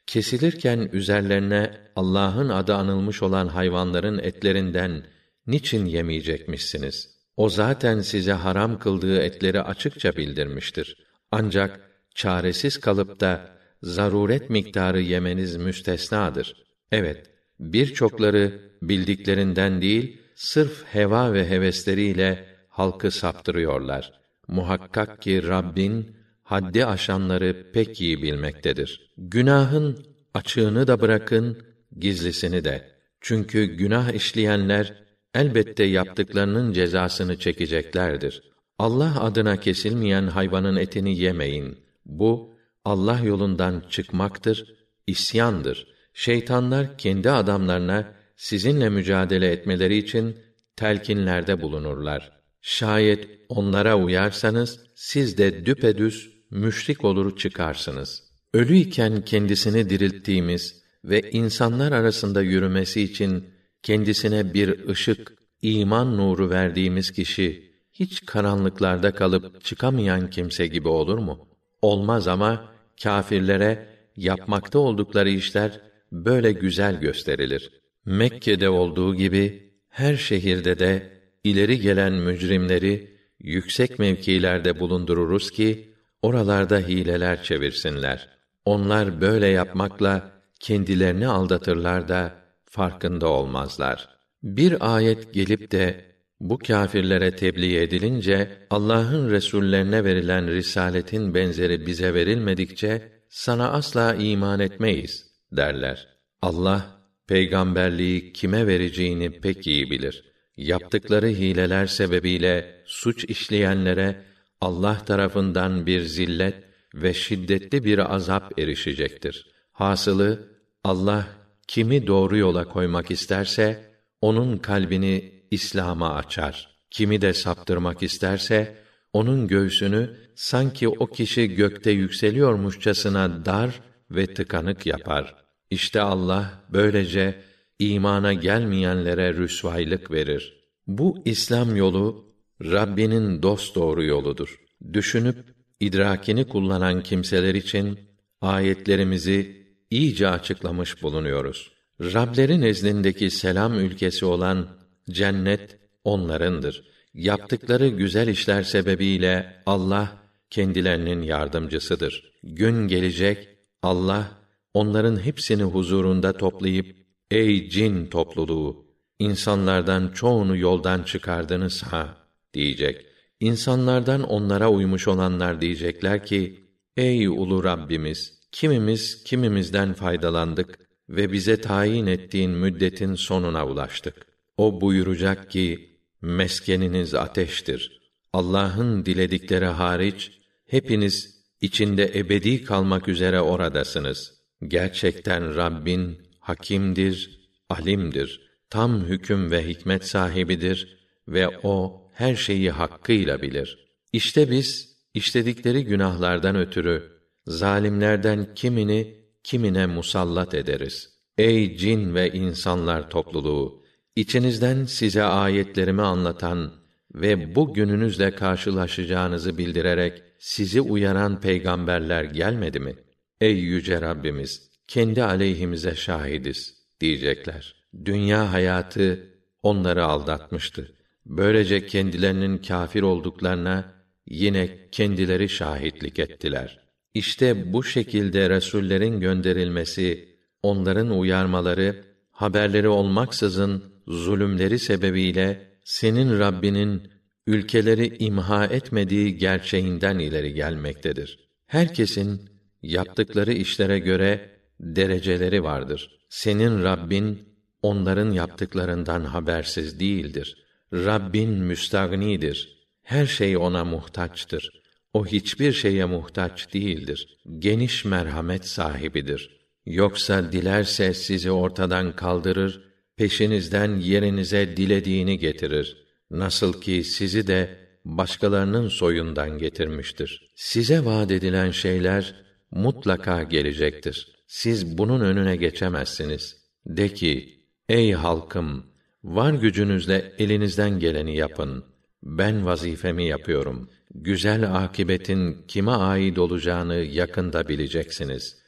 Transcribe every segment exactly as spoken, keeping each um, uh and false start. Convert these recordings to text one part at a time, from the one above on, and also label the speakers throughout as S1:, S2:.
S1: kesilirken üzerlerine Allah'ın adı anılmış olan hayvanların etlerinden niçin yemeyecekmişsiniz? O zaten size haram kıldığı etleri açıkça bildirmiştir. Ancak çaresiz kalıp da zaruret miktarı yemeniz müstesnadır. Evet, birçokları bildiklerinden değil, sırf heva ve hevesleriyle halkı saptırıyorlar. Muhakkak ki Rabbin haddi aşanları pek iyi bilmektedir. Günahın açığını da bırakın, gizlisini de. Çünkü günah işleyenler elbette yaptıklarının cezasını çekeceklerdir. Allah adına kesilmeyen hayvanın etini yemeyin. Bu Allah yolundan çıkmaktır, isyandır. Şeytanlar kendi adamlarına sizinle mücadele etmeleri için telkinlerde bulunurlar. Şayet onlara uyarsanız siz de düpedüz müşrik olur çıkarsınız. Ölü iken kendisini dirilttiğimiz ve insanlar arasında yürümesi için kendisine bir ışık, iman nuru verdiğimiz kişi hiç karanlıklarda kalıp çıkamayan kimse gibi olur mu? Olmaz ama kâfirlere yapmakta oldukları işler böyle güzel gösterilir. Mekke'de olduğu gibi her şehirde de ileri gelen mücrimleri yüksek mevkilerde bulundururuz ki oralarda hileler çevirsinler. Onlar böyle yapmakla kendilerini aldatırlar da farkında olmazlar. Bir ayet gelip de bu kâfirlere tebliğ edilince Allah'ın resullerine verilen risaletin benzeri bize verilmedikçe sana asla iman etmeyiz derler. Allah peygamberliği kime vereceğini pek iyi bilir. Yaptıkları hileler sebebiyle suç işleyenlere Allah tarafından bir zillet ve şiddetli bir azap erişecektir. Hasılı Allah kimi doğru yola koymak isterse onun kalbini İslam'a açar. Kimi de saptırmak isterse onun göğsünü sanki o kişi gökte yükseliyormuşçasına dar ve tıkanık yapar. İşte Allah böylece imana gelmeyenlere rüsvaylık verir. Bu İslam yolu Rabbinin dosdoğru yoludur. Düşünüp idrakini kullanan kimseler için ayetlerimizi iyice açıklamış bulunuyoruz. Rableri nezdindeki selam ülkesi olan cennet onlarındır. Yaptıkları güzel işler sebebiyle Allah kendilerinin yardımcısıdır. Gün gelecek Allah onların hepsini huzurunda toplayıp ey cin topluluğu insanlardan çoğunu yoldan çıkardınız ha diyecek. İnsanlardan onlara uymuş olanlar diyecekler ki ey ulu Rabbimiz kimimiz kimimizden faydalandık ve bize tayin ettiğin müddetin sonuna ulaştık. O buyuracak ki meskeniniz ateştir. Allah'ın diledikleri hariç hepiniz içinde ebedi kalmak üzere oradasınız. Gerçekten Rabbin hakimdir, alimdir. Tam hüküm ve hikmet sahibidir ve o her şeyi hakkıyla bilir. İşte biz işledikleri günahlardan ötürü zalimlerden kimini kimine musallat ederiz. Ey cin ve insanlar topluluğu, içinizden size ayetlerimi anlatan ve bu gününüzle karşılaşacağınızı bildirerek sizi uyaran peygamberler gelmedi mi? Ey yüce Rabbimiz, kendi aleyhimize şahidiz diyecekler. Dünya hayatı onları aldatmıştı. Böylece kendilerinin kâfir olduklarına yine kendileri şahitlik ettiler. İşte bu şekilde resullerin gönderilmesi, onların uyarmaları, haberleri olmaksızın zulümleri sebebiyle senin Rabbinin ülkeleri imha etmediği gerçeğinden ileri gelmektedir. Herkesin yaptıkları işlere göre dereceleri vardır. Senin Rabbin onların yaptıklarından habersiz değildir. Rabbin müstagnidir. Her şey ona muhtaçtır. O hiçbir şeye muhtaç değildir. Geniş merhamet sahibidir. Yoksa dilerse sizi ortadan kaldırır, peşinizden yerinize dilediğini getirir. Nasıl ki sizi de başkalarının soyundan getirmiştir. Size vaad edilen şeyler mutlaka gelecektir. Siz bunun önüne geçemezsiniz. De ki, ey halkım, var gücünüzle elinizden geleni yapın. Ben vazifemi yapıyorum. Güzel akıbetin kime ait olacağını yakında bileceksiniz.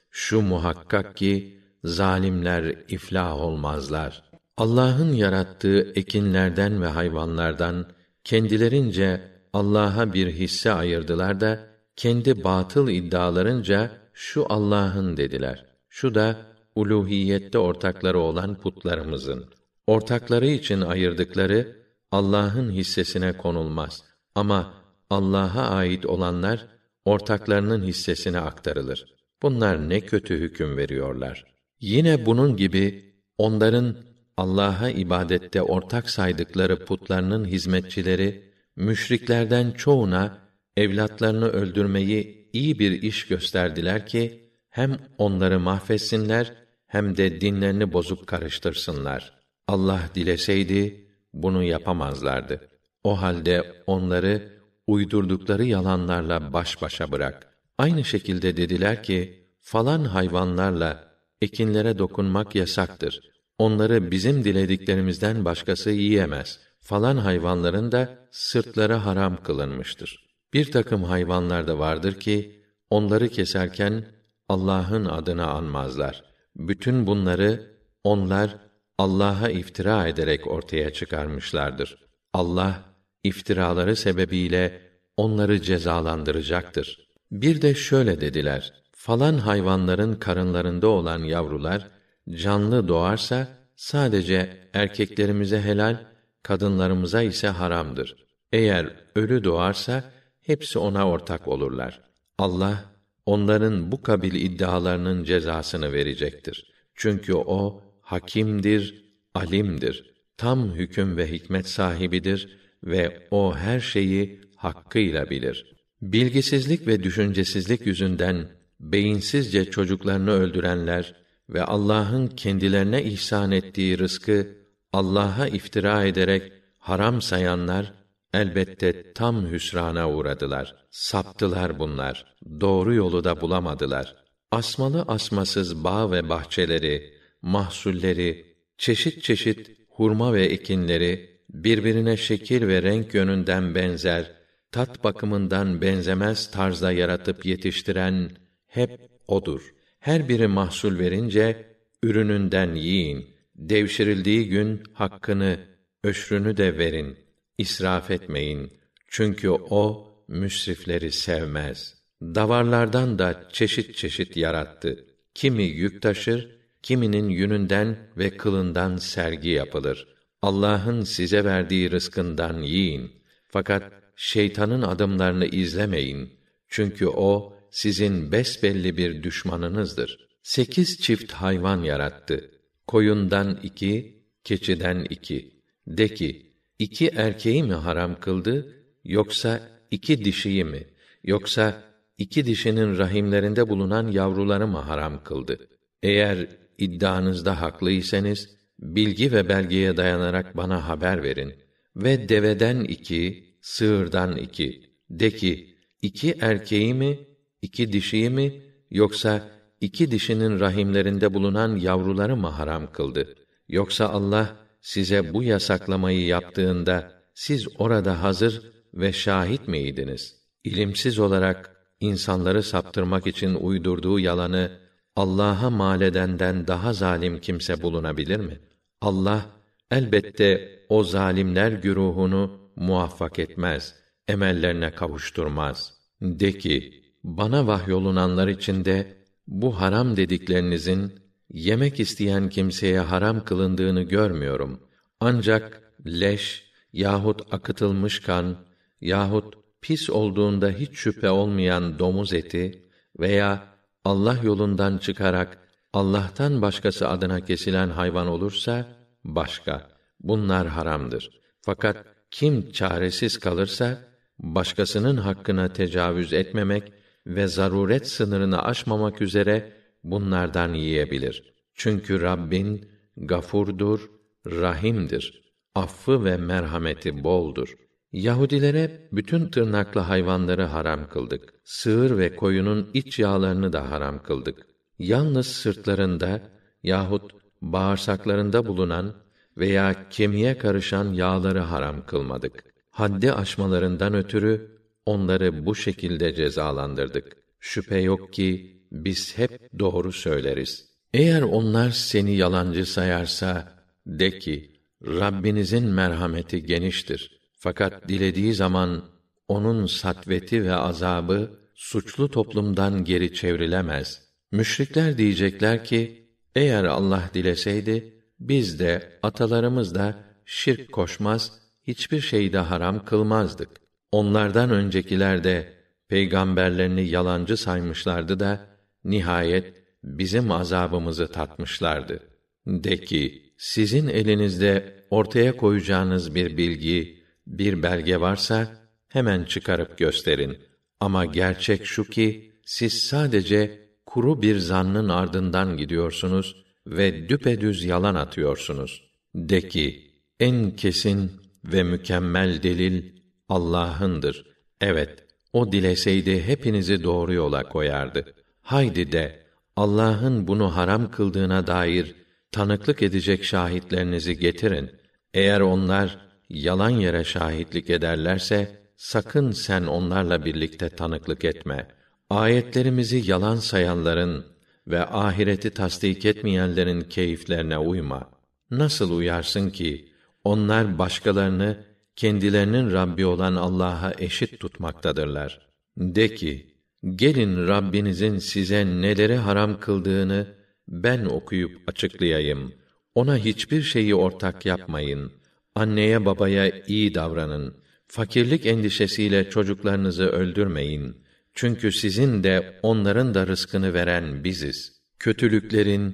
S1: Şu muhakkak ki zalimler iflah olmazlar. Allah'ın yarattığı ekinlerden ve hayvanlardan kendilerince Allah'a bir hisse ayırdılar da kendi batıl iddialarınca şu Allah'ın dediler. Şu da uluhiyette ortakları olan putlarımızın. Ortakları için ayırdıkları Allah'ın hissesine konulmaz. Ama Allah'a ait olanlar ortaklarının hissesine aktarılır. Bunlar ne kötü hüküm veriyorlar. Yine bunun gibi onların Allah'a ibadette ortak saydıkları putlarının hizmetçileri müşriklerden çoğuna evlatlarını öldürmeyi iyi bir iş gösterdiler ki hem onları mahvetsinler hem de dinlerini bozup karıştırsınlar. Allah dileseydi bunu yapamazlardı. O halde onları uydurdukları yalanlarla baş başa bırak. Aynı şekilde dediler ki falan hayvanlarla ekinlere dokunmak yasaktır. Onları bizim dilediklerimizden başkası yiyemez. Falan hayvanların da sırtları haram kılınmıştır. Bir takım hayvanlar da vardır ki onları keserken Allah'ın adını anmazlar. Bütün bunları onlar Allah'a iftira ederek ortaya çıkarmışlardır. Allah iftiraları sebebiyle onları cezalandıracaktır. Bir de şöyle dediler: falan hayvanların karınlarında olan yavrular canlı doğarsa sadece erkeklerimize helal, kadınlarımıza ise haramdır. Eğer ölü doğarsa hepsi ona ortak olurlar. Allah onların bu kabil iddialarının cezasını verecektir. Çünkü o hakimdir, alimdir. Tam hüküm ve hikmet sahibidir ve o her şeyi hakkıyla bilir. Bilgisizlik ve düşüncesizlik yüzünden beyinsizce çocuklarını öldürenler ve Allah'ın kendilerine ihsan ettiği rızkı Allah'a iftira ederek haram sayanlar elbette tam hüsrana uğradılar. Saptılar bunlar. Doğru yolu da bulamadılar. Asmalı asmasız bağ ve bahçeleri, mahsulleri, çeşit çeşit hurma ve ekinleri birbirine şekil ve renk yönünden benzer, tat bakımından benzemez tarzda yaratıp yetiştiren hep odur. Her biri mahsul verince ürününden yiyin. Devşirildiği gün hakkını, öşrünü de verin. İsraf etmeyin. Çünkü o müsrifleri sevmez. Davarlardan da çeşit çeşit yarattı. Kimi yük taşır, kiminin yününden ve kılından sergi yapılır. Allah'ın size verdiği rızkından yiyin. Fakat şeytanın adımlarını izlemeyin. Çünkü o sizin besbelli bir düşmanınızdır. Sekiz çift hayvan yarattı. Koyundan iki, keçiden iki. De ki, iki erkeği mi haram kıldı, yoksa iki dişiyi mi, yoksa iki dişinin rahimlerinde bulunan yavruları mı haram kıldı? Eğer iddianızda haklıysanız, bilgi ve belgeye dayanarak bana haber verin. Ve deveden iki, sığırdan iki. De ki, iki erkeği mi, iki dişiyi mi, yoksa iki dişinin rahimlerinde bulunan yavruları mı haram kıldı? Yoksa Allah size bu yasaklamayı yaptığında siz orada hazır ve şahit miydiniz? İlimsiz olarak insanları saptırmak için uydurduğu yalanı Allah'a mal edenden daha zalim kimse bulunabilir mi? Allah elbette o zalimler güruhunu muvaffak etmez, emellerine kavuşturmaz. De ki, bana vahyolunanlar içinde bu haram dediklerinizin yemek isteyen kimseye haram kılındığını görmüyorum. Ancak leş yahut akıtılmış kan yahut pis olduğunda hiç şüphe olmayan domuz eti veya Allah yolundan çıkarak Allah'tan başkası adına kesilen hayvan olursa başka. Bunlar haramdır. Fakat kim çaresiz kalırsa başkasının hakkına tecavüz etmemek ve zaruret sınırını aşmamak üzere bunlardan yiyebilir. Çünkü Rabbin gafurdur, rahimdir. Affı ve merhameti boldur. Yahudilere bütün tırnaklı hayvanları haram kıldık. Sığır ve koyunun iç yağlarını da haram kıldık. Yalnız sırtlarında yahut bağırsaklarında bulunan veya kemiğe karışan yağları haram kılmadık. Haddi aşmalarından ötürü onları bu şekilde cezalandırdık. Şüphe yok ki biz hep doğru söyleriz. Eğer onlar seni yalancı sayarsa, de ki, Rabbinizin merhameti geniştir. Fakat dilediği zaman, onun satveti ve azabı, suçlu toplumdan geri çevrilemez. Müşrikler diyecekler ki, eğer Allah dileseydi, biz de, atalarımız da, şirk koşmaz, hiçbir şeyi de haram kılmazdık. Onlardan öncekiler de, peygamberlerini yalancı saymışlardı da, nihayet, bizim azabımızı tatmışlardı. De ki, sizin elinizde ortaya koyacağınız bir bilgi, bir belge varsa, hemen çıkarıp gösterin. Ama gerçek şu ki, siz sadece kuru bir zannın ardından gidiyorsunuz ve düpedüz yalan atıyorsunuz. De ki, en kesin ve mükemmel delil Allah'ındır. Evet, o dileseydi hepinizi doğru yola koyardı. Haydi de, Allah'ın bunu haram kıldığına dair tanıklık edecek şahitlerinizi getirin. Eğer onlar yalan yere şahitlik ederlerse, sakın sen onlarla birlikte tanıklık etme. Ayetlerimizi yalan sayanların ve ahireti tasdik etmeyenlerin keyiflerine uyma. Nasıl uyarsın ki, onlar başkalarını, kendilerinin Rabbi olan Allah'a eşit tutmaktadırlar. De ki, gelin Rabbinizin size neleri haram kıldığını, ben okuyup açıklayayım. Ona hiçbir şeyi ortak yapmayın. Anneye babaya iyi davranın. Fakirlik endişesiyle çocuklarınızı öldürmeyin. Çünkü sizin de onların da rızkını veren biziz. Kötülüklerin,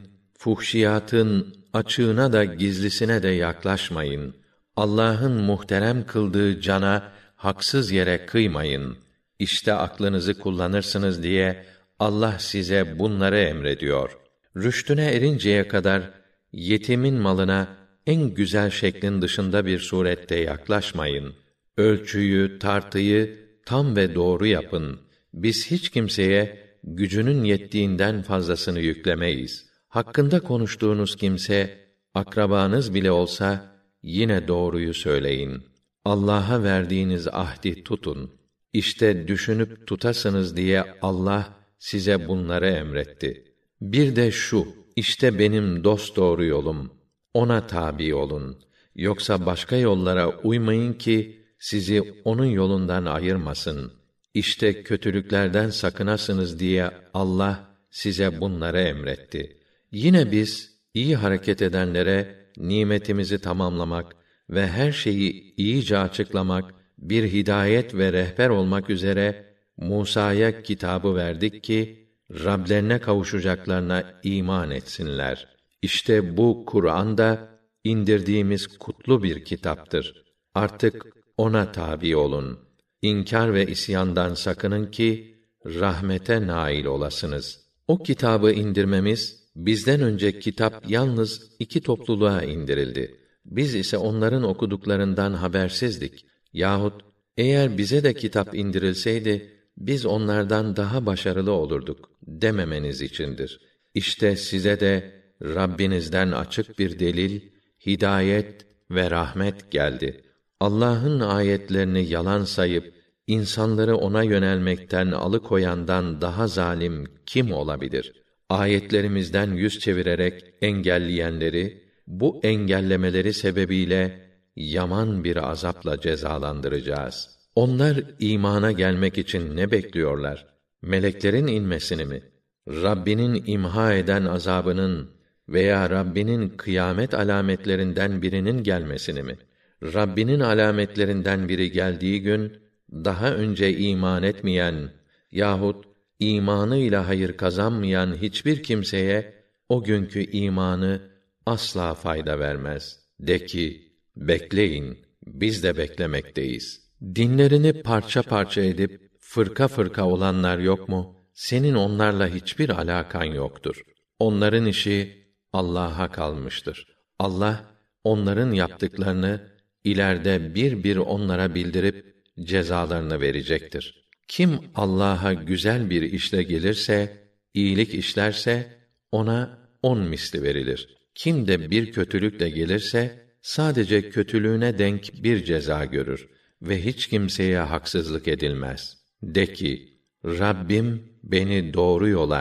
S1: fuhşiyatın açığına da gizlisine de yaklaşmayın. Allah'ın muhterem kıldığı cana haksız yere kıymayın. İşte aklınızı kullanırsınız diye Allah size bunları emrediyor. Rüştüne erinceye kadar yetimin malına en güzel şeklin dışında bir surette yaklaşmayın. Ölçüyü, tartıyı tam ve doğru yapın. Biz hiç kimseye gücünün yettiğinden fazlasını yüklemeyiz. Hakkında konuştuğunuz kimse, akrabanız bile olsa, yine doğruyu söyleyin. Allah'a verdiğiniz ahdi tutun. İşte düşünüp tutasınız diye Allah size bunları emretti. Bir de şu, işte benim dosdoğru yolum. Ona tabi olun. Yoksa başka yollara uymayın ki sizi onun yolundan ayırmasın. İşte kötülüklerden sakınasınız diye Allah size bunları emretti. Yine biz iyi hareket edenlere nimetimizi tamamlamak ve her şeyi iyice açıklamak, bir hidayet ve rehber olmak üzere Musa'ya kitabı verdik ki Rablerine kavuşacaklarına iman etsinler. İşte bu Kur'an da indirdiğimiz kutlu bir kitaptır. Artık ona tabi olun. İnkar ve isyandan sakının ki rahmete nail olasınız. O kitabı indirmemiz, bizden önce kitap yalnız iki topluluğa indirildi. Biz ise onların okuduklarından habersizdik. Yahut eğer bize de kitap indirilseydi, biz onlardan daha başarılı olurduk dememeniz içindir. İşte size de Rabbinizden açık bir delil, hidayet ve rahmet geldi. Allah'ın ayetlerini yalan sayıp insanları ona yönelmekten alıkoyandan daha zalim kim olabilir? Ayetlerimizden yüz çevirerek engelleyenleri, bu engellemeleri sebebiyle yaman bir azapla cezalandıracağız. Onlar imana gelmek için ne bekliyorlar? Meleklerin inmesini mi? Rabbinin imha eden azabının veya Rabbinin kıyamet alametlerinden birinin gelmesini mi? Rabbinin alametlerinden biri geldiği gün, daha önce iman etmeyen yahut imanıyla hayır kazanmayan hiçbir kimseye o günkü imanı asla fayda vermez. De ki, bekleyin, biz de beklemekteyiz. Dinlerini parça parça edip fırka fırka olanlar yok mu? Senin onlarla hiçbir alakan yoktur. Onların işi Allah'a kalmıştır. Allah onların yaptıklarını ileride bir bir onlara bildirip cezalarını verecektir. Kim Allah'a güzel bir işle gelirse, iyilik işlerse ona on misli verilir. Kim de bir kötülükle gelirse sadece kötülüğüne denk bir ceza görür ve hiç kimseye haksızlık edilmez. De ki, Rabbim beni doğru yola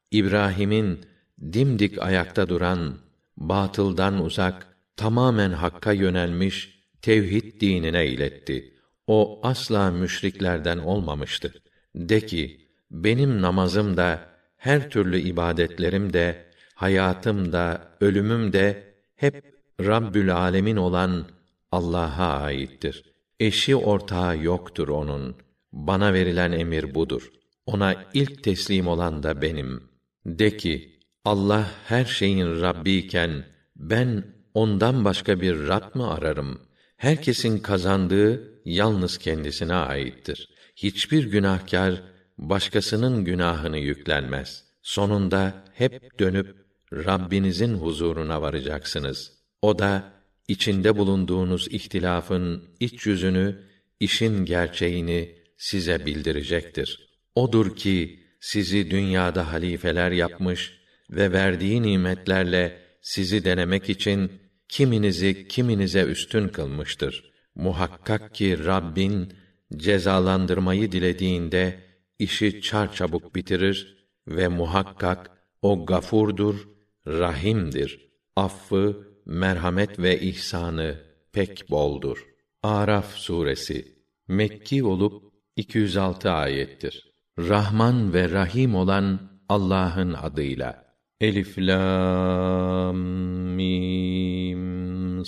S1: İbrahim'in dimdik ayakta duran, batıldan uzak, tamamen hakka yönelmiş tevhid dinine iletti. O asla müşriklerden olmamıştı. De ki, benim namazım da, her türlü ibadetlerim de, hayatım da, ölümüm de hep Rabbül Âlemin olan Allah'a aittir. Eşi ortağı yoktur onun. Bana verilen emir budur. Ona ilk teslim olan da benim. De ki, Allah her şeyin Rabbiyken ben ondan başka bir Rab mı ararım? Herkesin kazandığı yalnız kendisine aittir. Hiçbir günahkar başkasının günahını yüklenmez. Sonunda hep dönüp Rabbinizin huzuruna varacaksınız. O da içinde bulunduğunuz ihtilafın iç yüzünü, işin gerçeğini size bildirecektir. Odur ki sizi dünyada halifeler yapmış ve verdiği nimetlerle sizi denemek için kiminizi kiminize üstün kılmıştır. Muhakkak ki Rabbin cezalandırmayı dilediğinde işi çarçabuk bitirir ve muhakkak o gafurdur, rahimdir. Affı, merhamet ve ihsanı pek boldur. Araf suresi Mekki olup iki yüz altı ayettir. Rahman ve Rahim olan Allah'ın adıyla. Elif lam mim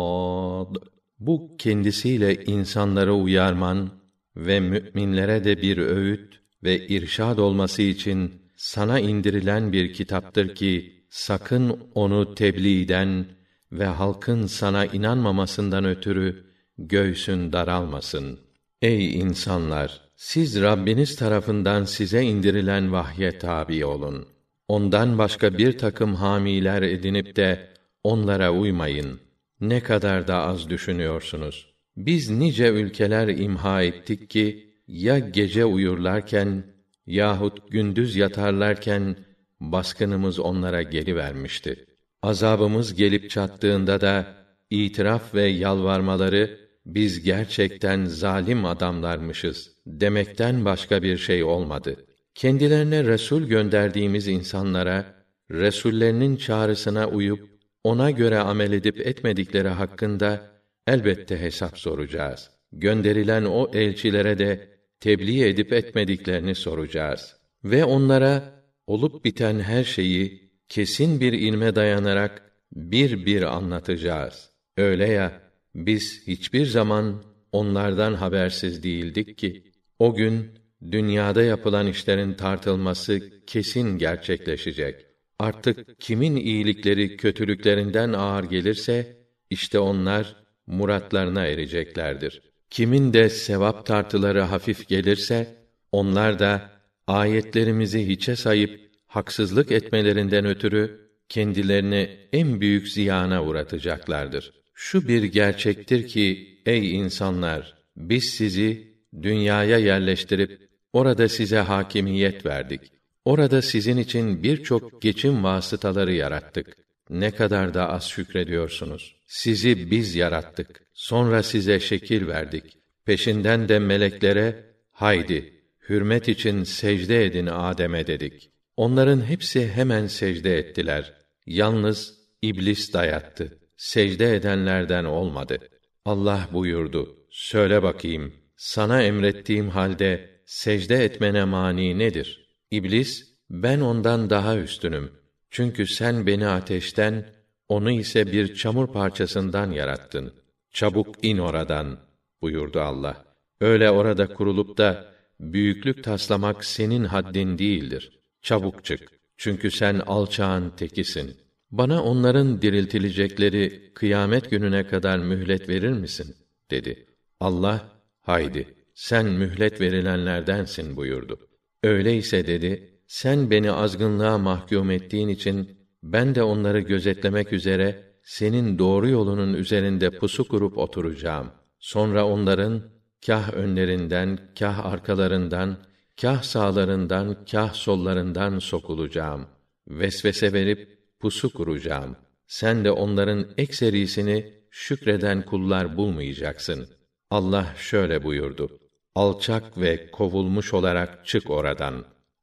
S1: sad. Bu kendisiyle insanları uyarman ve müminlere de bir öğüt ve irşad olması için sana indirilen bir kitaptır ki sakın onu tebliğden ve halkın sana inanmamasından ötürü göğsün daralmasın. Ey insanlar! Siz Rabbiniz tarafından size indirilen vahye tabi olun. Ondan başka bir takım hamiler edinip de onlara uymayın. Ne kadar da az düşünüyorsunuz. Biz nice ülkeler imha ettik ki, ya gece uyurlarken yahut gündüz yatarlarken baskınımız onlara gelivermişti. Azabımız gelip çattığında da itiraf ve yalvarmaları biz gerçekten zalim adamlarmışız demekten başka bir şey olmadı. Kendilerine resul gönderdiğimiz insanlara resullerinin çağrısına uyup ona göre amel edip etmedikleri hakkında elbette hesap soracağız. Gönderilen o elçilere de tebliğ edip etmediklerini soracağız. Ve onlara olup biten her şeyi kesin bir ilme dayanarak bir bir anlatacağız. Öyle ya, biz hiçbir zaman onlardan habersiz değildik ki, o gün dünyada yapılan işlerin tartılması kesin gerçekleşecek. Artık kimin iyilikleri kötülüklerinden ağır gelirse, işte onlar muratlarına ereceklerdir. Kimin de sevap tartıları hafif gelirse, onlar da ayetlerimizi hiçe sayıp haksızlık etmelerinden ötürü kendilerini en büyük ziyana uğratacaklardır. Şu bir gerçektir ki ey insanlar, biz sizi dünyaya yerleştirip orada size hakimiyet verdik. Orada sizin için birçok geçim vasıtaları yarattık. Ne kadar da az şükrediyorsunuz. Sizi biz yarattık. Sonra size şekil verdik. Peşinden de meleklere, haydi, hürmet için secde edin Adem'e dedik. Onların hepsi hemen secde ettiler. Yalnız iblis dayattı. Secde edenlerden olmadı. Allah buyurdu, söyle bakayım, sana emrettiğim halde secde etmene mani nedir? İblis, ben ondan daha üstünüm. Çünkü sen beni ateşten, onu ise bir çamur parçasından yarattın. Çabuk in oradan, buyurdu Allah. Öyle orada kurulup da, büyüklük taslamak senin haddin değildir. Çabuk çık. Çünkü sen alçağın tekisin. Bana onların diriltilecekleri kıyamet gününe kadar mühlet verir misin? Dedi. Allah, haydi, sen mühlet verilenlerdensin buyurdu. Öyleyse dedi, sen beni azgınlığa mahkum ettiğin için, ben de onları gözetlemek üzere, senin doğru yolunun üzerinde pusu kurup oturacağım. Sonra onların, kâh önlerinden, kâh arkalarından, kâh sağlarından, kâh sollarından sokulacağım. Vesvese verip, pusu kuracağım. Sen de onların ekserisini şükreden kullar bulmayacaksın. Allah şöyle buyurdu. Alçak ve kovulmuş olarak çık oradan.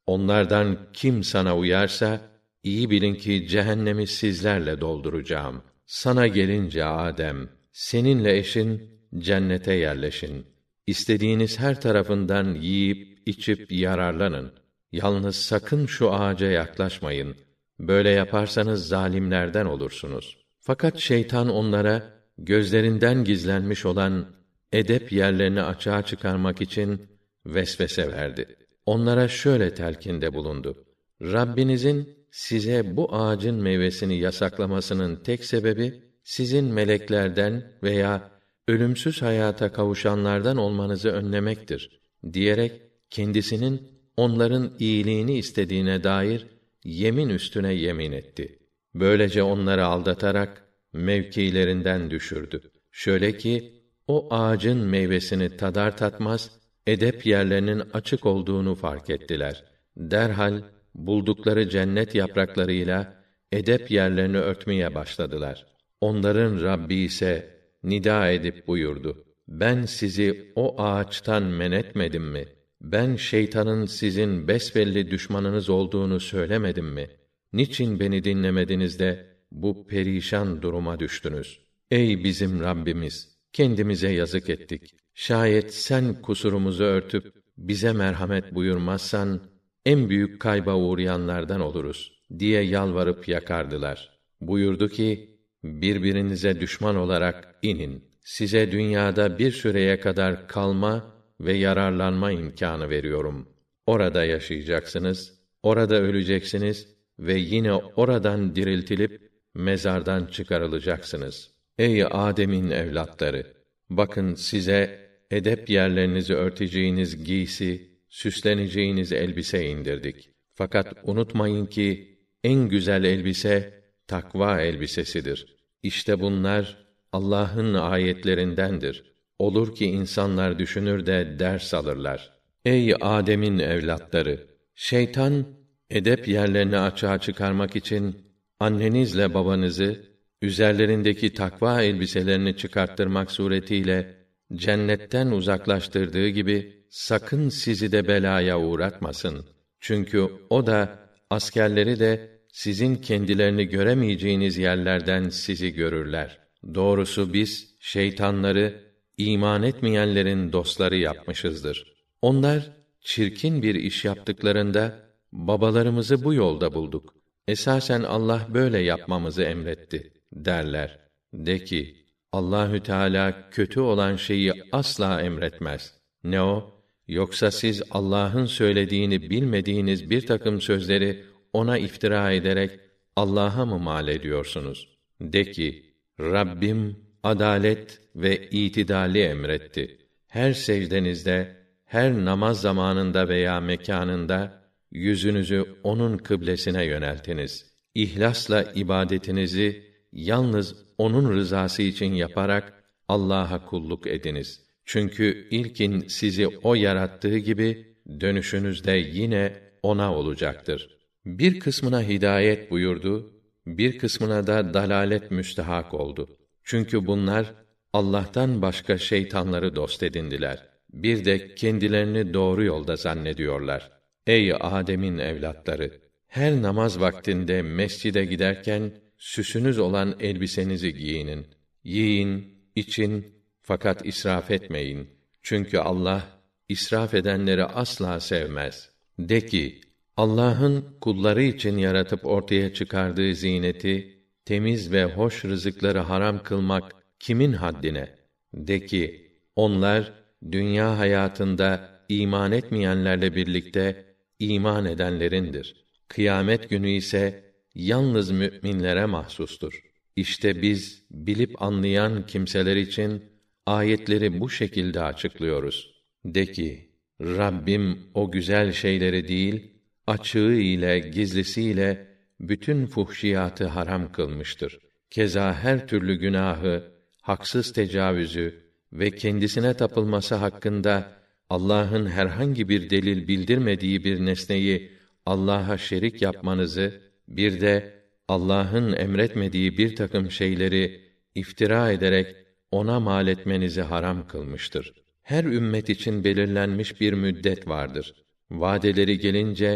S1: Onlardan kim sana uyarsa, iyi bilin ki cehennemi sizlerle dolduracağım. Sana gelince Adem, seninle eşin cennete yerleşin. İstediğiniz her tarafından yiyip içip yararlanın. Yalnız sakın şu ağaca yaklaşmayın. Böyle yaparsanız zalimlerden olursunuz. Fakat şeytan onlara gözlerinden gizlenmiş olan edep yerlerini açığa çıkarmak için vesvese verdi. Onlara şöyle telkinde bulundu: Rabbinizin size bu ağacın meyvesini yasaklamasının tek sebebi, sizin meleklerden veya ölümsüz hayata kavuşanlardan olmanızı önlemektir diyerek kendisinin onların iyiliğini istediğine dair yemin üstüne yemin etti. Böylece onları aldatarak mevkilerinden düşürdü. Şöyle ki o ağacın meyvesini tadar tatmaz edep yerlerinin açık olduğunu fark ettiler. Derhal buldukları cennet yapraklarıyla edep yerlerini örtmeye başladılar. Onların Rabbi ise nida edip buyurdu: Ben sizi o ağaçtan men etmedim mi? Ben şeytanın sizin besbelli düşmanınız olduğunu söylemedim mi? Niçin beni dinlemediniz de bu perişan duruma düştünüz? Ey bizim Rabbimiz! Kendimize yazık ettik. Şayet sen kusurumuzu örtüp bize merhamet buyurmazsan en büyük kayba uğrayanlardan oluruz diye yalvarıp yakardılar. Buyurdu ki: Birbirinize düşman olarak inin. Size dünyada bir süreye kadar kalma ve yararlanma imkânı veriyorum. Orada yaşayacaksınız, orada öleceksiniz ve yine oradan diriltilip mezardan çıkarılacaksınız. Ey Adem'in evlatları! Bakın size edep yerlerinizi örteceğiniz giysi, süsleneceğiniz elbise indirdik. Fakat unutmayın ki en güzel elbise takva elbisesidir. İşte bunlar Allah'ın ayetlerindendir. Olur ki insanlar düşünür de ders alırlar. Ey Adem'in evlatları! Şeytan edep yerlerini açığa çıkarmak için annenizle babanızı üzerlerindeki takva elbiselerini çıkarttırmak suretiyle cennetten uzaklaştırdığı gibi sakın sizi de belaya uğratmasın. Çünkü o da askerleri de sizin kendilerini göremeyeceğiniz yerlerden sizi görürler. Doğrusu biz şeytanları iman etmeyenlerin dostları yapmışızdır. Onlar çirkin bir iş yaptıklarında babalarımızı bu yolda bulduk. Esasen Allah böyle yapmamızı emretti derler. De ki, Allahü Teala kötü olan şeyi asla emretmez. Ne o? Yoksa siz Allah'ın söylediğini bilmediğiniz bir takım sözleri ona iftira ederek Allah'a mı mal ediyorsunuz? De ki, Rabbim adalet ve itidali emretti. Her secdenizde, her namaz zamanında veya mekânında yüzünüzü onun kıblesine yöneltiniz. İhlasla ibadetinizi yalnız onun rızası için yaparak Allah'a kulluk ediniz. Çünkü ilkin sizi o yarattığı gibi dönüşünüz de yine ona olacaktır. Bir kısmına hidayet buyurdu, bir kısmına da dalalet müstehak oldu. Çünkü bunlar Allah'tan başka şeytanları dost edindiler. Bir de kendilerini doğru yolda zannediyorlar. Ey Adem'in evlatları! Her namaz vaktinde mescide giderken süsünüz olan elbisenizi giyinin. Yiyin, için, fakat israf etmeyin. Çünkü Allah israf edenleri asla sevmez. De ki, Allah'ın kulları için yaratıp ortaya çıkardığı zineti, temiz ve hoş rızıkları haram kılmak kimin haddine? De ki, onlar dünya hayatında iman etmeyenlerle birlikte iman edenlerindir. Kıyamet günü ise yalnız müminlere mahsustur. İşte biz bilip anlayan kimseler için ayetleri bu şekilde açıklıyoruz. De ki, Rabbim o güzel şeyleri değil, açığı ile gizlisiyle bütün fuhşiyatı haram kılmıştır. Keza her türlü günahı, haksız tecavüzü ve kendisine tapılması hakkında Allah'ın herhangi bir delil bildirmediği bir nesneyi Allah'a şerik yapmanızı, bir de Allah'ın emretmediği bir takım şeyleri iftira ederek ona mal etmenizi haram kılmıştır. Her ümmet için belirlenmiş bir müddet vardır. Vadeleri gelince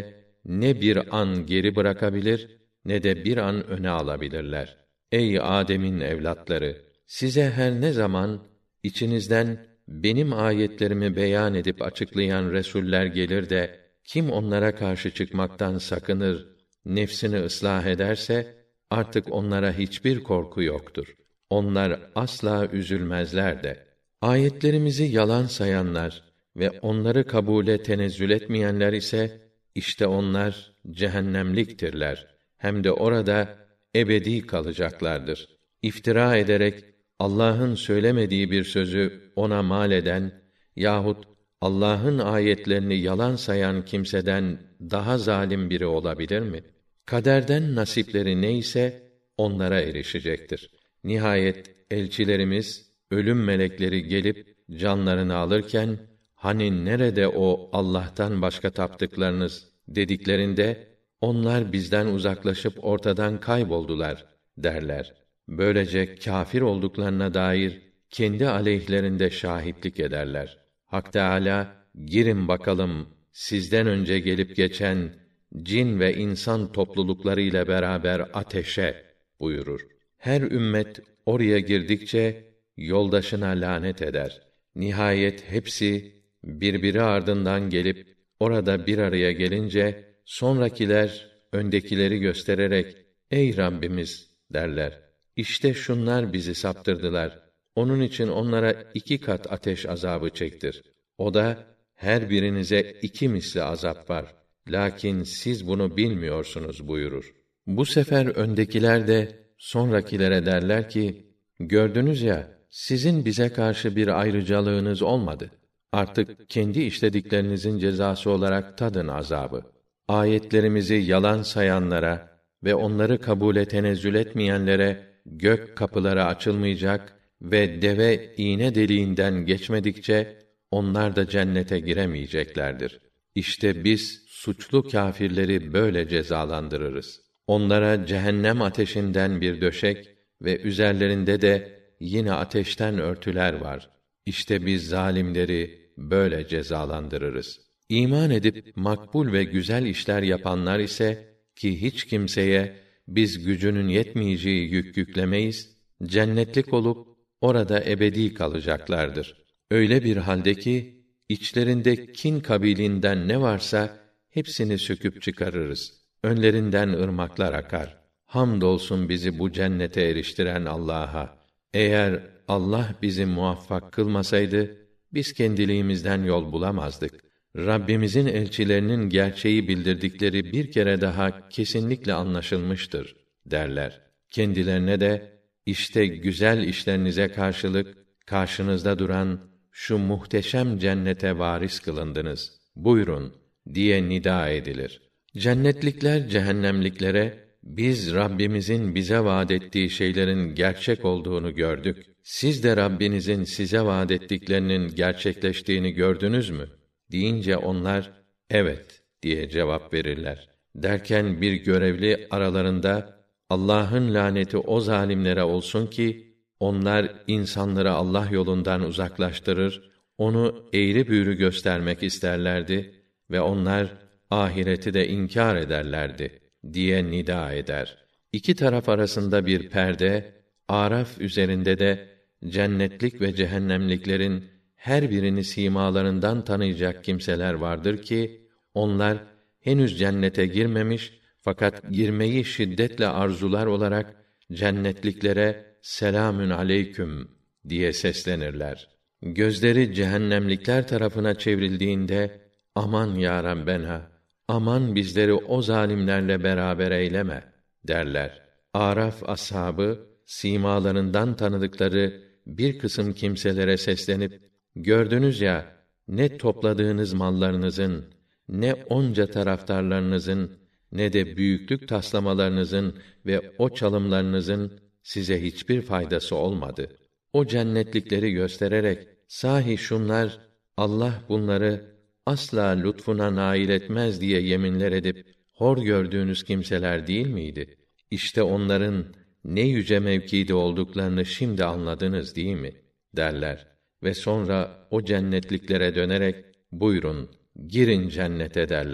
S1: ne bir an geri bırakabilir, ne de bir an öne alabilirler. Ey Adem'in evlatları! Size her ne zaman içinizden benim ayetlerimi beyan edip açıklayan resuller gelir de kim onlara karşı çıkmaktan sakınır, nefsini ıslah ederse artık onlara hiçbir korku yoktur. Onlar asla üzülmezler de. Ayetlerimizi yalan sayanlar ve onları kabule tenezzül etmeyenler ise işte onlar cehennemliktirler. Hem de orada ebedi kalacaklardır. İftira ederek Allah'ın söylemediği bir sözü ona mal eden yahut Allah'ın ayetlerini yalan sayan kimseden daha zalim biri olabilir mi? Kaderden nasipleri neyse onlara erişecektir. Nihayet elçilerimiz, ölüm melekleri gelip canlarını alırken, hani nerede o Allah'tan başka taptıklarınız dediklerinde, onlar bizden uzaklaşıp ortadan kayboldular derler. Böylece kâfir olduklarına dair kendi aleyhlerinde şahitlik ederler. Hak Teâlâ, girin bakalım sizden önce gelip geçen cin ve insan toplulukları ile beraber ateşe buyurur. Her ümmet oraya girdikçe yoldaşına lanet eder. Nihayet hepsi birbiri ardından gelip orada bir araya gelince sonrakiler öndekileri göstererek ey Rabbimiz derler. İşte şunlar bizi saptırdılar. Onun için onlara iki kat ateş azabı çektir. O da her birinize iki misli azap var. Lakin siz bunu bilmiyorsunuz buyurur. Bu sefer öndekiler de sonrakilere derler ki, gördünüz ya, sizin bize karşı bir ayrıcalığınız olmadı. Artık kendi işlediklerinizin cezası olarak tadın azabı. Ayetlerimizi yalan sayanlara ve onları kabule tenezzül etmeyenlere gök kapıları açılmayacak ve deve iğne deliğinden geçmedikçe onlar da cennete giremeyeceklerdir. İşte biz suçlu kâfirleri böyle cezalandırırız. Onlara cehennem ateşinden bir döşek ve üzerlerinde de yine ateşten örtüler var. İşte biz zalimleri böyle cezalandırırız. İman edip makbul ve güzel işler yapanlar ise ki hiç kimseye biz gücünün yetmeyeceği yük yüklemeyiz, cennetlik olup orada ebedi kalacaklardır. Öyle bir halde ki içlerinde kin kabiliğinden ne varsa hepsini söküp çıkarırız. Önlerinden ırmaklar akar. Hamdolsun bizi bu cennete eriştiren Allah'a. Eğer Allah bizi muvaffak kılmasaydı biz kendiliğimizden yol bulamazdık. Rabbimizin elçilerinin gerçeği bildirdikleri bir kere daha kesinlikle anlaşılmıştır derler. Kendilerine de işte güzel işlerinize karşılık karşınızda duran şu muhteşem cennete varis kılındınız. Buyurun diye nida edilir. Cennetlikler cehennemliklere biz Rabbimizin bize vaad ettiği şeylerin gerçek olduğunu gördük. Siz de Rabbinizin size vaad ettiklerinin gerçekleştiğini gördünüz mü? Deyince onlar evet diye cevap verirler. Derken bir görevli aralarında Allah'ın laneti o zalimlere olsun ki onlar insanları Allah yolundan uzaklaştırır, onu eğri büğrü göstermek isterlerdi ve onlar ahireti de inkar ederlerdi diye nida eder. İki taraf arasında bir perde, Araf üzerinde de cennetlik ve cehennemliklerin her birini simalarından tanıyacak kimseler vardır ki onlar henüz cennete girmemiş fakat girmeyi şiddetle arzular olarak cennetliklere selamün aleyküm diye seslenirler. Gözleri cehennemlikler tarafına çevrildiğinde aman ya Rabbena, aman bizleri o zalimlerle beraber eyleme derler. Araf ashabı simalarından tanıdıkları bir kısım kimselere seslenip gördünüz ya ne topladığınız mallarınızın ne onca taraftarlarınızın ne de büyüklük taslamalarınızın ve o çalımlarınızın size hiçbir faydası olmadı. O cennetlikleri göstererek sahi şunlar Allah bunları asla lütfuna nail etmez diye yeminler edip hor gördüğünüz kimseler değil miydi? İşte onların ne yüce mevkide olduklarını şimdi anladınız değil mi? derler ve sonra o cennetliklere dönerek buyurun girin cennete derler.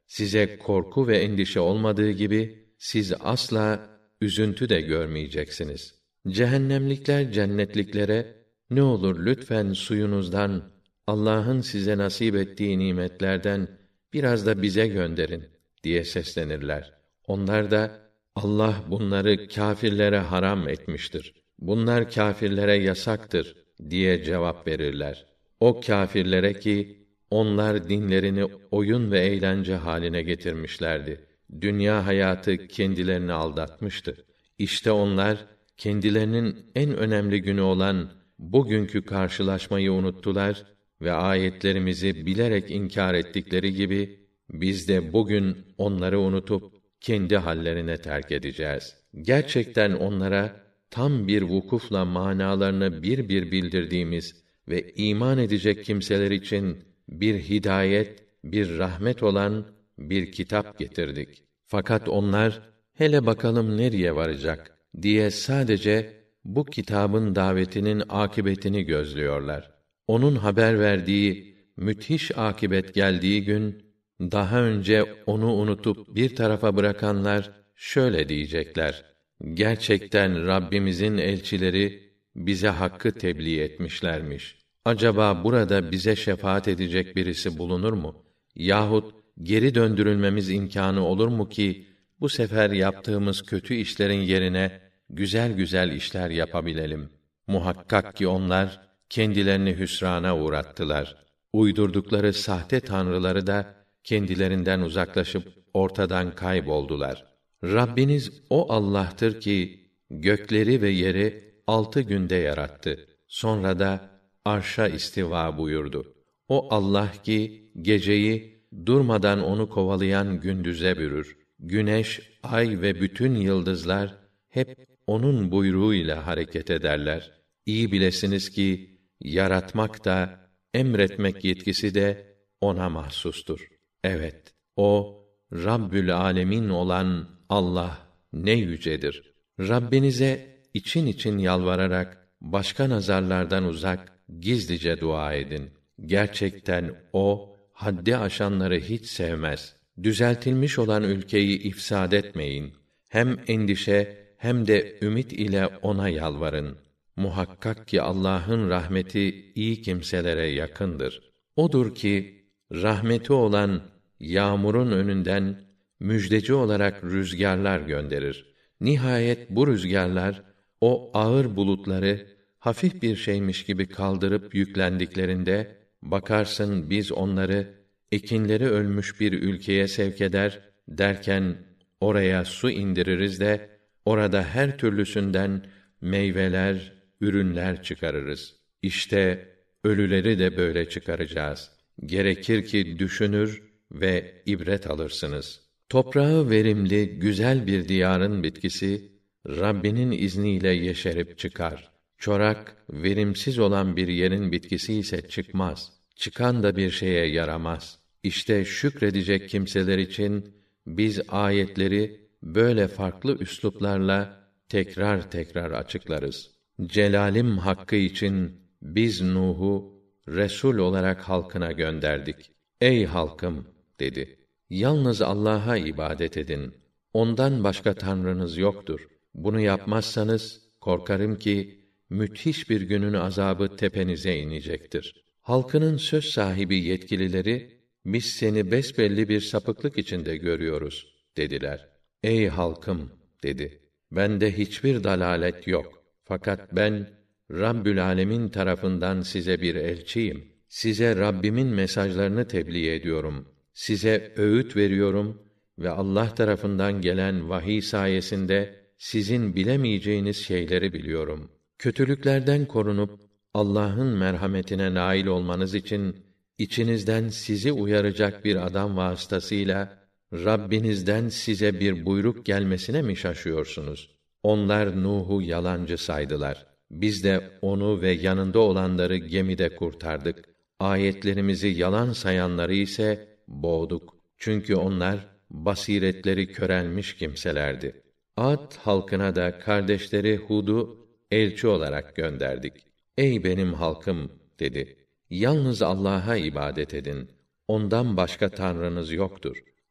S1: size korku ve endişe olmadığı gibi siz asla üzüntü de görmeyeceksiniz. Cehennemlikler cennetliklere ne olur lütfen suyunuzdan, Allah'ın size nasip ettiği nimetlerden biraz da bize gönderin diye seslenirler. Onlar da Allah bunları kâfirlere haram etmiştir. Bunlar kâfirlere yasaktır diye cevap verirler. O kâfirlere ki onlar dinlerini oyun ve eğlence haline getirmişlerdi. Dünya hayatı kendilerini aldatmıştı. İşte onlar kendilerinin en önemli günü olan bugünkü karşılaşmayı unuttular ve ayetlerimizi bilerek inkar ettikleri gibi biz de bugün onları unutup kendi hallerine terk edeceğiz. Gerçekten onlara tam bir vukufla manalarını bir bir bildirdiğimiz ve iman edecek kimseler için bir hidayet, bir rahmet olan bir kitap getirdik. Fakat onlar hele bakalım nereye varacak diye sadece bu kitabın davetinin akıbetini gözlüyorlar. Onun haber verdiği müthiş akibet geldiği gün daha önce onu unutup bir tarafa bırakanlar şöyle diyecekler: gerçekten Rabbimizin elçileri bize hakkı tebliğ etmişlermiş. Acaba burada bize şefaat edecek birisi bulunur mu? Yahut geri döndürülmemiz imkânı olur mu ki bu sefer yaptığımız kötü işlerin yerine güzel güzel işler yapabilelim? Muhakkak ki onlar kendilerini hüsrana uğrattılar. Uydurdukları sahte tanrıları da kendilerinden uzaklaşıp ortadan kayboldular. Rabbiniz o Allah'tır ki gökleri ve yeri altı günde yarattı. Sonra da arşa istiva buyurdu. O Allah ki geceyi durmadan onu kovalayan gündüze bürür. Güneş, ay ve bütün yıldızlar hep onun buyruğuyla hareket ederler. İyi bilesiniz ki yaratmak da emretmek yetkisi de ona mahsustur. Evet, o Rabbül Âlemin olan Allah ne yücedir. Rabbinize için için yalvararak başka nazarlardan uzak gizlice dua edin. Gerçekten o haddi aşanları hiç sevmez. Düzeltilmiş olan ülkeyi ifsad etmeyin. Hem endişe hem de ümit ile ona yalvarın. Muhakkak ki Allah'ın rahmeti iyi kimselere yakındır. Odur ki rahmeti olan yağmurun önünden müjdeci olarak rüzgarlar gönderir. Nihayet bu rüzgarlar o ağır bulutları hafif bir şeymiş gibi kaldırıp yüklendiklerinde bakarsın biz onları ekinleri ölmüş bir ülkeye sevk eder derken oraya su indiririz de orada her türlüsünden meyveler, ürünler çıkarırız. İşte ölüleri de böyle çıkaracağız. Gerekir ki düşünür ve ibret alırsınız. Toprağı verimli, güzel bir diyarın bitkisi Rabbinin izniyle yeşerip çıkar. Çorak, verimsiz olan bir yerin bitkisi ise çıkmaz. Çıkan da bir şeye yaramaz. İşte şükredecek kimseler için biz ayetleri böyle farklı üsluplarla tekrar tekrar açıklarız. Celalim hakkı için biz Nuh'u resul olarak halkına gönderdik. Ey halkım dedi. Yalnız Allah'a ibadet edin. Ondan başka tanrınız yoktur. Bunu yapmazsanız korkarım ki müthiş bir günün azabı tepenize inecektir. Halkının söz sahibi yetkilileri biz seni besbelli bir sapıklık içinde görüyoruz dediler. Ey halkım dedi. Bende hiçbir dalalet yok. Fakat ben Rabbül Âlemin tarafından size bir elçiyim. Size Rabbimin mesajlarını tebliğ ediyorum. Size öğüt veriyorum ve Allah tarafından gelen vahiy sayesinde sizin bilemeyeceğiniz şeyleri biliyorum. Kötülüklerden korunup Allah'ın merhametine nail olmanız için içinizden sizi uyaracak bir adam vasıtasıyla Rabbinizden size bir buyruk gelmesine mi şaşıyorsunuz? Onlar Nuh'u yalancı saydılar. Biz de onu ve yanında olanları gemide kurtardık. Ayetlerimizi yalan sayanları ise boğduk. Çünkü onlar basiretleri körelmiş kimselerdi. Ad halkına da kardeşleri Hud'u elçi olarak gönderdik. Ey benim halkım dedi. Yalnız Allah'a ibadet edin. Ondan başka tanrınız yoktur.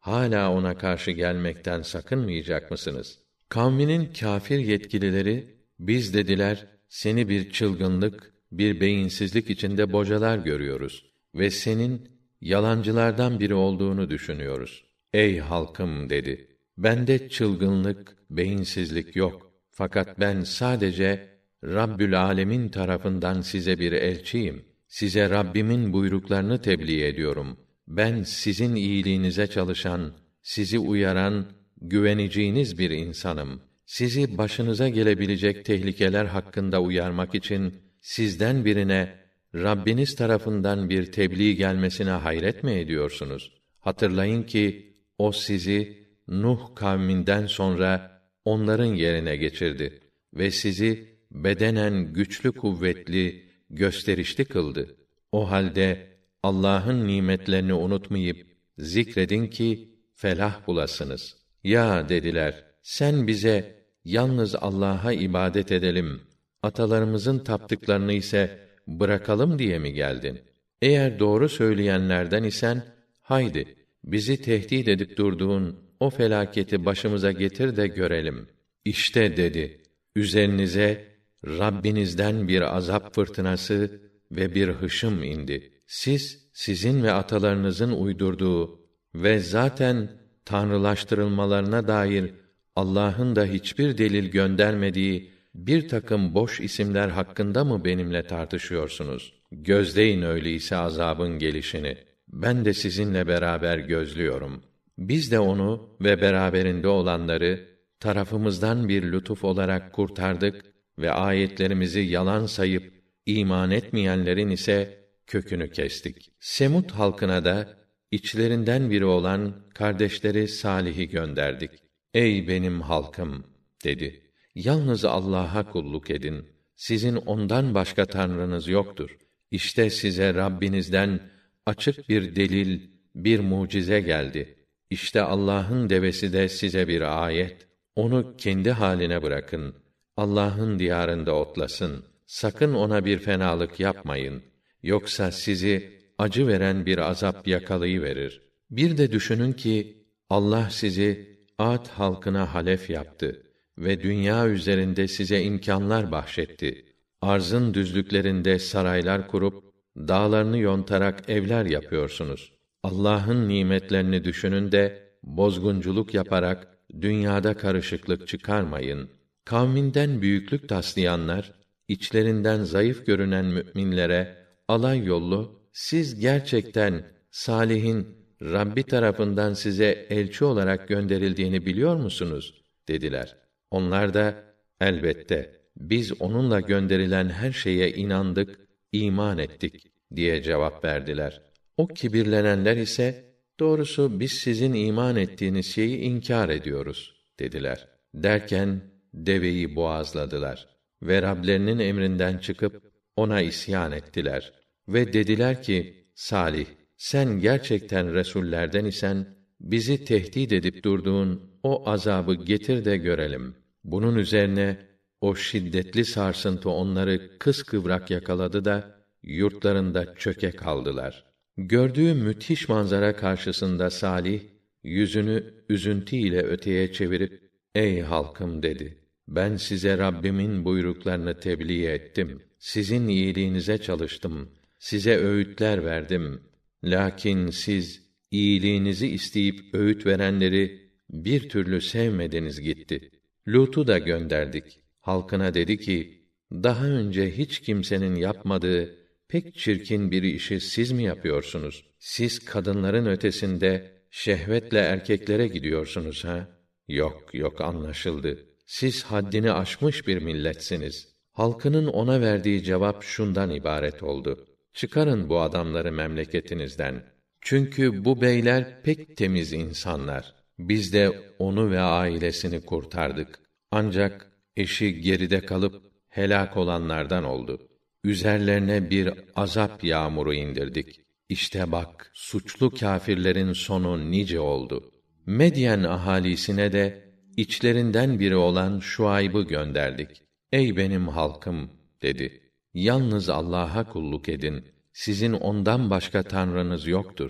S1: hala ona karşı gelmekten sakınmayacak mısınız? Kavminin kâfir yetkilileri, biz dediler, seni bir çılgınlık, bir beyinsizlik içinde bocalar görüyoruz ve senin yalancılardan biri olduğunu düşünüyoruz. Ey halkım dedi. Bende çılgınlık, beyinsizlik yok. Fakat ben sadece Rabbül Âlemin tarafından size bir elçiyim. Size Rabbimin buyruklarını tebliğ ediyorum. Ben sizin iyiliğinize çalışan, sizi uyaran, güveneceğiniz bir insanım. Sizi başınıza gelebilecek tehlikeler hakkında uyarmak için sizden birine Rabbiniz tarafından bir tebliğ gelmesine hayret mi ediyorsunuz? Hatırlayın ki o sizi Nuh kavminden sonra onların yerine geçirdi ve sizi bedenen güçlü, kuvvetli, gösterişli kıldı. O halde Allah'ın nimetlerini unutmayıp zikredin ki felah bulasınız. Ya dediler, sen bize yalnız Allah'a ibadet edelim, atalarımızın taptıklarını ise bırakalım diye mi geldin? Eğer doğru söyleyenlerden isen, haydi bizi tehdit edip durduğun o felaketi başımıza getir de görelim. İşte dedi, üzerinize Rabbinizden bir azap fırtınası ve bir hışım indi. Siz, sizin ve atalarınızın uydurduğu ve zaten tanrılaştırılmalarına dair Allah'ın da hiçbir delil göndermediği bir takım boş isimler hakkında mı benimle tartışıyorsunuz? Gözleyin öyleyse azabın gelişini. Ben de sizinle beraber gözlüyorum. Biz de onu ve beraberinde olanları tarafımızdan bir lütuf olarak kurtardık ve ayetlerimizi yalan sayıp iman etmeyenlerin ise kökünü kestik. Semut halkına da içlerinden biri olan kardeşleri Salih'i gönderdik. Ey benim halkım dedi. Yalnız Allah'a kulluk edin. Sizin ondan başka tanrınız yoktur. İşte size Rabbinizden açık bir delil, bir mucize geldi. İşte Allah'ın devesi de size bir ayet. Onu kendi haline bırakın. Allah'ın diyarında otlasın. Sakın ona bir fenalık yapmayın. Yoksa sizi acı veren bir azap yakalayıverir. Bir de düşünün ki Allah sizi Ad halkına halef yaptı ve dünya üzerinde size imkânlar bahşetti. Arzın düzlüklerinde saraylar kurup dağlarını yontarak evler yapıyorsunuz. Allah'ın nimetlerini düşünün de bozgunculuk yaparak dünyada karışıklık çıkarmayın. Kavminden büyüklük taslayanlar, içlerinden zayıf görünen müminlere alay yollu, siz gerçekten Salih'in Rabbi tarafından size elçi olarak gönderildiğini biliyor musunuz? dediler. Onlar da elbette biz onunla gönderilen her şeye inandık, iman ettik diye cevap verdiler. O kibirlenenler ise doğrusu biz sizin iman ettiğiniz şeyi inkar ediyoruz dediler. Derken deveyi boğazladılar ve Rablerinin emrinden çıkıp ona isyan ettiler ve dediler ki Salih, sen gerçekten resullerden isen bizi tehdit edip durduğun o azabı getir de görelim. Bunun üzerine o şiddetli sarsıntı onları kıskıvrak yakaladı da yurtlarında çöke kaldılar. Gördüğü müthiş manzara karşısında Salih yüzünü üzüntü ile öteye çevirip ey halkım dedi. Ben size Rabbimin buyruklarını tebliğ ettim. Sizin iyiliğinize çalıştım. Size öğütler verdim. Lakin siz iyiliğinizi isteyip öğüt verenleri bir türlü sevmediniz gitti. Lut'u da gönderdik. Halkına dedi ki, daha önce hiç kimsenin yapmadığı pek çirkin bir işi siz mi yapıyorsunuz? Siz kadınların ötesinde şehvetle erkeklere gidiyorsunuz ha? Yok, yok anlaşıldı. Siz haddini aşmış bir milletsiniz. Halkının ona verdiği cevap şundan ibaret oldu. Çıkarın bu adamları memleketinizden. Çünkü bu beyler pek temiz insanlar. Biz de onu ve ailesini kurtardık. Ancak eşi geride kalıp helak olanlardan oldu. Üzerlerine bir azap yağmuru indirdik. İşte bak, suçlu kâfirlerin sonu nice oldu. Medyen ahalisine de içlerinden biri olan Şuayb'ı gönderdik. Ey benim halkım dedi. Yalnız Allah'a kulluk edin. Sizin ondan başka tanrınız yoktur.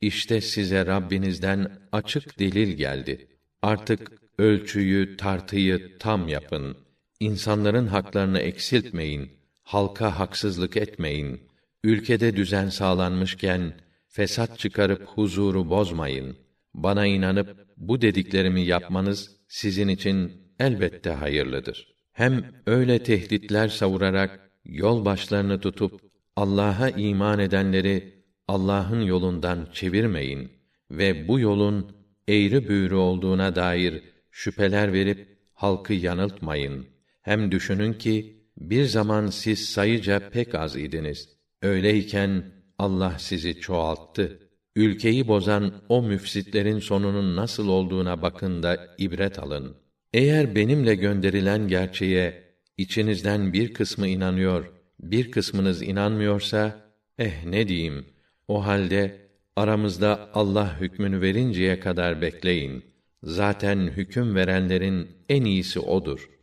S1: İşte size Rabbinizden açık delil geldi. Artık ölçüyü, tartıyı tam yapın. İnsanların haklarını eksiltmeyin. Halka haksızlık etmeyin. Ülkede düzen sağlanmışken fesat çıkarıp huzuru bozmayın. Bana inanıp bu dediklerimi yapmanız sizin için elbette hayırlıdır. Hem öyle tehditler savurarak yol başlarını tutup Allah'a iman edenleri Allah'ın yolundan çevirmeyin ve bu yolun eğri büğrü olduğuna dair şüpheler verip halkı yanıltmayın. Hem düşünün ki bir zaman siz sayıca pek az idiniz. Öyleyken Allah sizi çoğalttı. Ülkeyi bozan o müfsitlerin sonunun nasıl olduğuna bakın da ibret alın. Eğer benimle gönderilen gerçeğe içinizden bir kısmı inanıyor, bir kısmınız inanmıyorsa, eh ne diyeyim, o halde aramızda Allah hükmünü verinceye kadar bekleyin. Zaten hüküm verenlerin en iyisi odur.